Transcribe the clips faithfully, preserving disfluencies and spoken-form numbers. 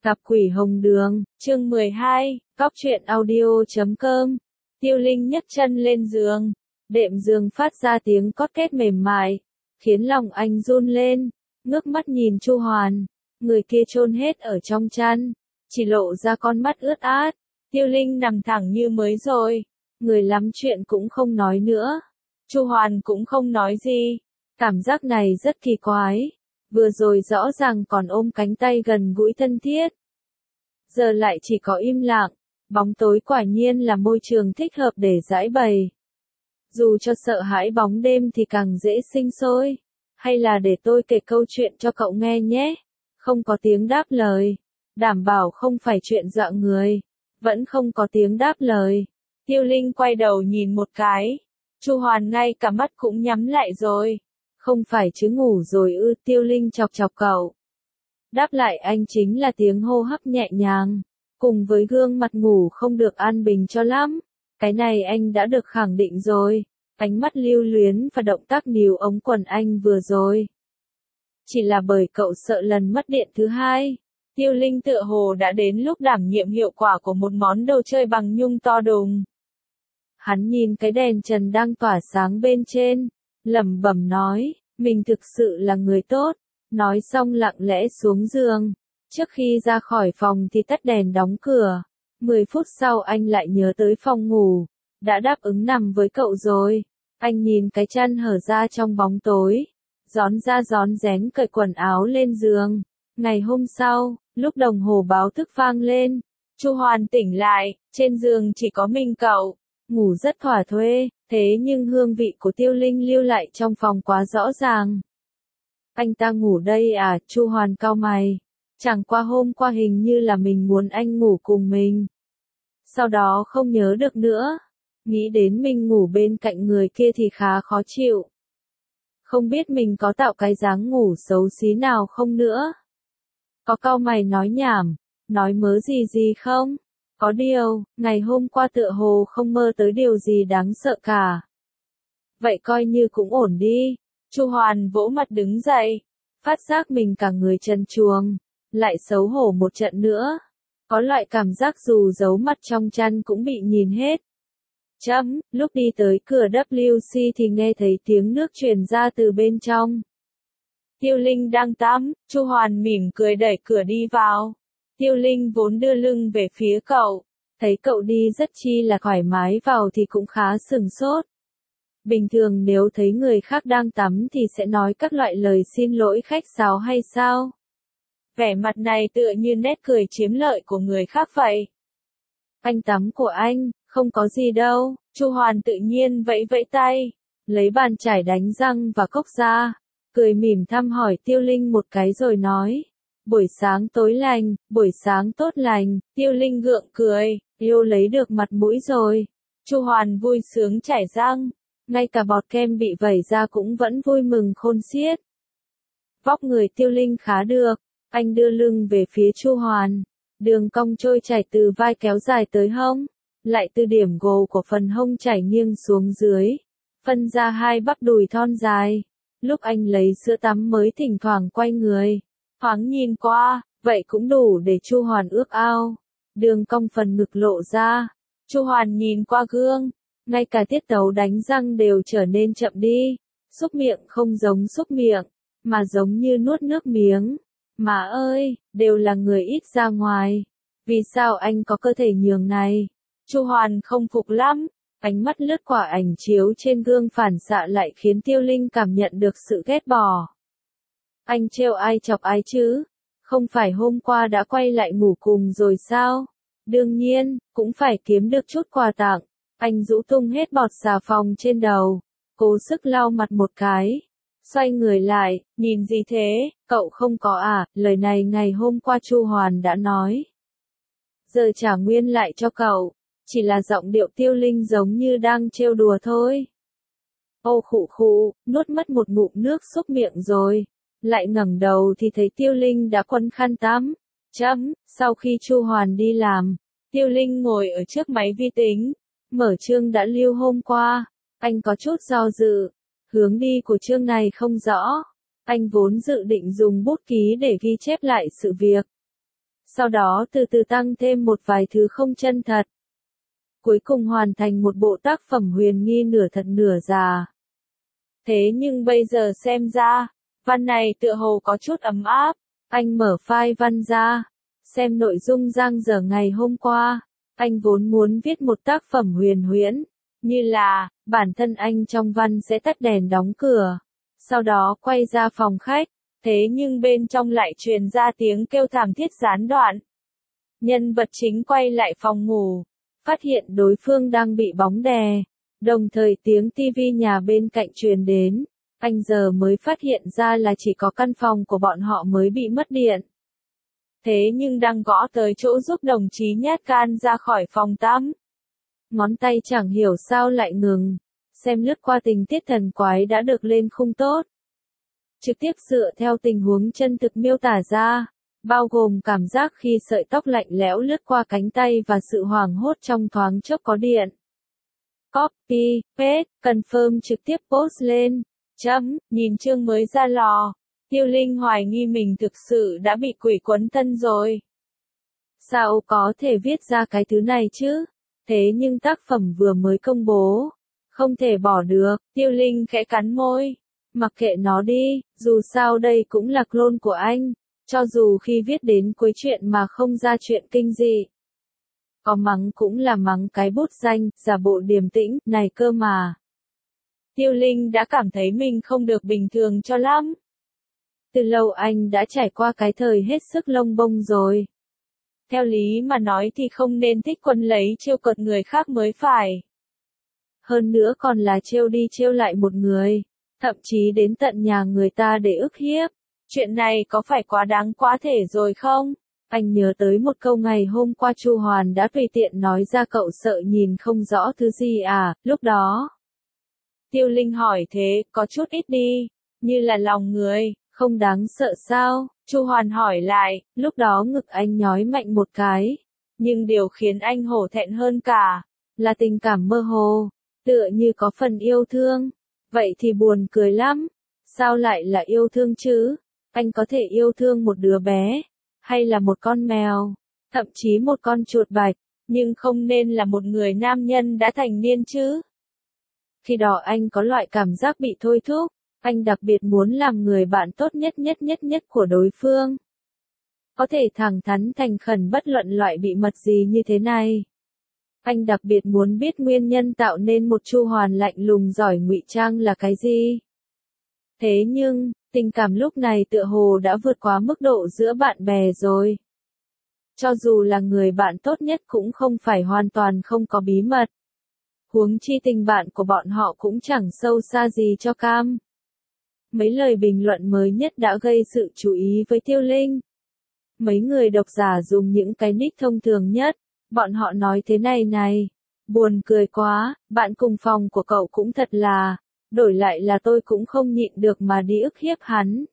Gặp quỷ hồng đường, chương mười hai, cóc truyện audio chấm com. Tiêu Linh nhấc chân lên giường, đệm giường phát ra tiếng cót két mềm mại, khiến lòng anh run lên, ngước mắt nhìn Chu Hoàn, người kia chôn hết ở trong chăn, chỉ lộ ra con mắt ướt át. Tiêu Linh nằm thẳng như mới rồi, người lắm chuyện cũng không nói nữa. Chu Hoàn cũng không nói gì, cảm giác này rất kỳ quái. Vừa rồi rõ ràng còn ôm cánh tay gần gũi thân thiết. Giờ lại chỉ có im lặng, bóng tối quả nhiên là môi trường thích hợp để giải bày. Dù cho sợ hãi bóng đêm thì càng dễ sinh sôi. Hay là để tôi kể câu chuyện cho cậu nghe nhé. Không có tiếng đáp lời. Đảm bảo không phải chuyện dọa người. Vẫn không có tiếng đáp lời. Tiêu Linh quay đầu nhìn một cái. Chu Hoàn ngay cả mắt cũng nhắm lại rồi. Không phải chứ ngủ rồi ư? Tiêu Linh chọc chọc cậu. Đáp lại anh chính là tiếng hô hấp nhẹ nhàng, cùng với gương mặt ngủ không được an bình cho lắm. Cái này anh đã được khẳng định rồi, ánh mắt lưu luyến và động tác níu ống quần anh vừa rồi. Chỉ là bởi cậu sợ lần mất điện thứ hai. Tiêu Linh tựa hồ đã đến lúc đảm nhiệm hiệu quả của một món đồ chơi bằng nhung to đùng. Hắn nhìn cái đèn trần đang tỏa sáng bên trên, lẩm bẩm nói, mình thực sự là người tốt. Nói xong lặng lẽ xuống giường. Trước khi ra khỏi phòng thì tắt đèn đóng cửa. Mười phút sau anh lại nhớ tới phòng ngủ. Đã đáp ứng nằm với cậu rồi. Anh nhìn cái chăn hở ra trong bóng tối. Rón ra rón rén cởi quần áo lên giường. Ngày hôm sau, lúc đồng hồ báo thức vang lên, Chu Hoàn tỉnh lại, trên giường chỉ có mình cậu. Ngủ rất thỏa thuê, thế nhưng hương vị của Tiêu Linh lưu lại trong phòng quá rõ ràng. Anh ta ngủ đây à? Chu Hoàn cau mày. Chẳng qua hôm qua hình như là mình muốn anh ngủ cùng mình. Sau đó không nhớ được nữa. Nghĩ đến mình ngủ bên cạnh người kia thì khá khó chịu. Không biết mình có tạo cái dáng ngủ xấu xí nào không nữa. Có cau mày nói nhảm, nói mớ gì gì không? Có điều, ngày hôm qua tựa hồ không mơ tới điều gì đáng sợ cả. Vậy coi như cũng ổn đi. Chu Hoàn vỗ mặt đứng dậy, phát giác mình cả người trần truồng, lại xấu hổ một trận nữa. Có loại cảm giác dù giấu mặt trong chăn cũng bị nhìn hết. Chấm, lúc đi tới cửa W C thì nghe thấy tiếng nước truyền ra từ bên trong. Tiêu Linh đang tắm, Chu Hoàn mỉm cười đẩy cửa đi vào. Tiêu Linh vốn đưa lưng về phía cậu, thấy cậu đi rất chi là thoải mái vào thì cũng khá sửng sốt. Bình thường nếu thấy người khác đang tắm thì sẽ nói các loại lời xin lỗi khách sáo hay sao? Vẻ mặt này tựa như nét cười chiếm lợi của người khác vậy. Anh tắm của anh, không có gì đâu. Chu Hoàn tự nhiên vẫy vẫy tay, lấy bàn chải đánh răng và cốc ra, cười mỉm thăm hỏi Tiêu Linh một cái rồi nói. Buổi sáng tối lành, buổi sáng tốt lành. Tiêu Linh gượng cười, yêu lấy được mặt mũi rồi. Chu Hoàn vui sướng chải răng. Ngay cả bọt kem bị vẩy ra cũng vẫn vui mừng khôn xiết. Vóc người Tiêu Linh khá được, anh đưa lưng về phía Chu Hoàn. Đường cong trôi chảy từ vai kéo dài tới hông, lại từ điểm gồ của phần hông chảy nghiêng xuống dưới, phân ra hai bắp đùi thon dài. Lúc anh lấy sữa tắm mới thỉnh thoảng quay người, thoáng nhìn qua, vậy cũng đủ để Chu Hoàn ước ao. Đường cong phần ngực lộ ra, Chu Hoàn nhìn qua gương. Ngay cả tiết tấu đánh răng đều trở nên chậm đi, xúc miệng không giống xúc miệng, mà giống như nuốt nước miếng. Mà ơi, đều là người ít ra ngoài. Vì sao anh có cơ thể nhường này? Chu Hoàn không phục lắm, ánh mắt lướt qua ảnh chiếu trên gương phản xạ lại khiến Tiêu Linh cảm nhận được sự ghét bỏ. Anh trêu ai chọc ai chứ? Không phải hôm qua đã quay lại ngủ cùng rồi sao? Đương nhiên, cũng phải kiếm được chút quà tặng. Anh rũ tung hết bọt xà phòng trên đầu, cố sức lau mặt một cái, xoay người lại, nhìn gì thế, cậu không có à? Lời này ngày hôm qua Chu Hoàn đã nói. Giờ trả nguyên lại cho cậu, chỉ là giọng điệu Tiêu Linh giống như đang trêu đùa thôi. Ô khụ khụ, nuốt mất một ngụm nước xúc miệng rồi, lại ngẩng đầu thì thấy Tiêu Linh đã quấn khăn tắm. Chấm, sau khi Chu Hoàn đi làm, Tiêu Linh ngồi ở trước máy vi tính. Mở chương đã lưu hôm qua, anh có chút do dự, hướng đi của chương này không rõ. Anh vốn dự định dùng bút ký để ghi chép lại sự việc. sau đó từ từ tăng thêm một vài thứ không chân thật. Cuối cùng hoàn thành một bộ tác phẩm huyền nghi nửa thật nửa giả. Thế nhưng bây giờ xem ra, văn này tựa hồ có chút ấm áp. Anh mở file văn ra, xem nội dung giang dở ngày hôm qua. Anh vốn muốn viết một tác phẩm huyền huyễn, như là, bản thân anh trong văn sẽ tắt đèn đóng cửa, sau đó quay ra phòng khách, thế nhưng bên trong lại truyền ra tiếng kêu thảm thiết gián đoạn. Nhân vật chính quay lại phòng ngủ, phát hiện đối phương đang bị bóng đè, đồng thời tiếng tivi nhà bên cạnh truyền đến, anh giờ mới phát hiện ra là chỉ có căn phòng của bọn họ mới bị mất điện. Thế nhưng đang gõ tới chỗ giúp đồng chí nhát gan ra khỏi phòng tắm. Ngón tay chẳng hiểu sao lại ngừng, xem lướt qua tình tiết thần quái đã được lên khung tốt. Trực tiếp dựa theo tình huống chân thực miêu tả ra, bao gồm cảm giác khi sợi tóc lạnh lẽo lướt qua cánh tay và sự hoảng hốt trong thoáng chốc có điện. Copy, paste, confirm trực tiếp post lên. Chấm, nhìn chương mới ra lò. Tiêu Linh hoài nghi mình thực sự đã bị quỷ quấn thân rồi. Sao có thể viết ra cái thứ này chứ? Thế nhưng tác phẩm vừa mới công bố. Không thể bỏ được, Tiêu Linh khẽ cắn môi. Mặc kệ nó đi, dù sao đây cũng là clone của anh. Cho dù khi viết đến cuối chuyện mà không ra chuyện kinh dị. Có mắng cũng là mắng cái bút danh, giả bộ điềm tĩnh, này cơ mà. Tiêu Linh đã cảm thấy mình không được bình thường cho lắm. Từ lâu anh đã trải qua cái thời hết sức lông bông rồi. Theo lý mà nói thì không nên thích quân lấy trêu cợt người khác mới phải. Hơn nữa còn là trêu đi trêu lại một người, thậm chí đến tận nhà người ta để ức hiếp. Chuyện này có phải quá đáng quá thể rồi không? Anh nhớ tới một câu ngày hôm qua Chu Hoàn đã tùy tiện nói ra cậu sợ nhìn không rõ thứ gì à, lúc đó. Tiêu Linh hỏi thế, có chút ít đi, như là lòng người, không đáng sợ sao? Chu Hoàn hỏi lại, lúc đó ngực anh nhói mạnh một cái. Nhưng điều khiến anh hổ thẹn hơn cả, là tình cảm mơ hồ, tựa như có phần yêu thương. Vậy thì buồn cười lắm, sao lại là yêu thương chứ? Anh có thể yêu thương một đứa bé, hay là một con mèo, thậm chí một con chuột bạch, nhưng không nên là một người nam nhân đã thành niên chứ. Khi đó anh có loại cảm giác bị thôi thúc, anh đặc biệt muốn làm người bạn tốt nhất nhất nhất nhất của đối phương. Có thể thẳng thắn thành khẩn bất luận loại bị mật gì như thế này. Anh đặc biệt muốn biết nguyên nhân tạo nên một Chu Hoàn lạnh lùng giỏi ngụy trang là cái gì. Thế nhưng, tình cảm lúc này tựa hồ đã vượt quá mức độ giữa bạn bè rồi. Cho dù là người bạn tốt nhất cũng không phải hoàn toàn không có bí mật. Huống chi tình bạn của bọn họ cũng chẳng sâu xa gì cho cam. Mấy lời bình luận mới nhất đã gây sự chú ý với Tiêu Linh. Mấy người độc giả dùng những cái nick thông thường nhất, bọn họ nói thế này này. Buồn cười quá, bạn cùng phòng của cậu cũng thật là, đổi lại là tôi cũng không nhịn được mà đi ức hiếp hắn.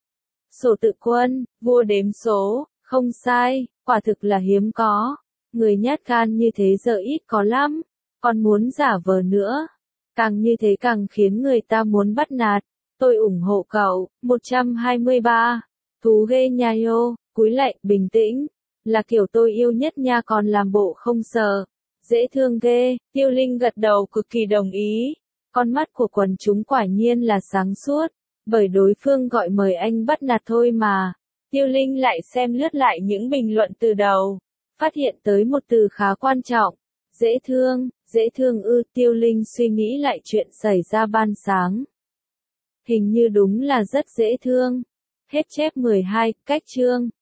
Sổ tự quân, vua đếm số, không sai, quả thực là hiếm có. Người nhát gan như thế giờ ít có lắm, còn muốn giả vờ nữa. Càng như thế càng khiến người ta muốn bắt nạt. Tôi ủng hộ cậu. một trăm hai mươi ba. Thú ghê nha yo, cúi lại, bình tĩnh. Là kiểu tôi yêu nhất nha còn làm bộ không sợ. Dễ thương ghê. Tiêu Linh gật đầu cực kỳ đồng ý. Con mắt của quần chúng quả nhiên là sáng suốt. Bởi đối phương gọi mời anh bắt nạt thôi mà. Tiêu Linh lại xem lướt lại những bình luận từ đầu. Phát hiện tới một từ khá quan trọng. Dễ thương, dễ thương ư. Tiêu Linh suy nghĩ lại chuyện xảy ra ban sáng. Hình như đúng là rất dễ thương. Hết chép mười hai, cách chương.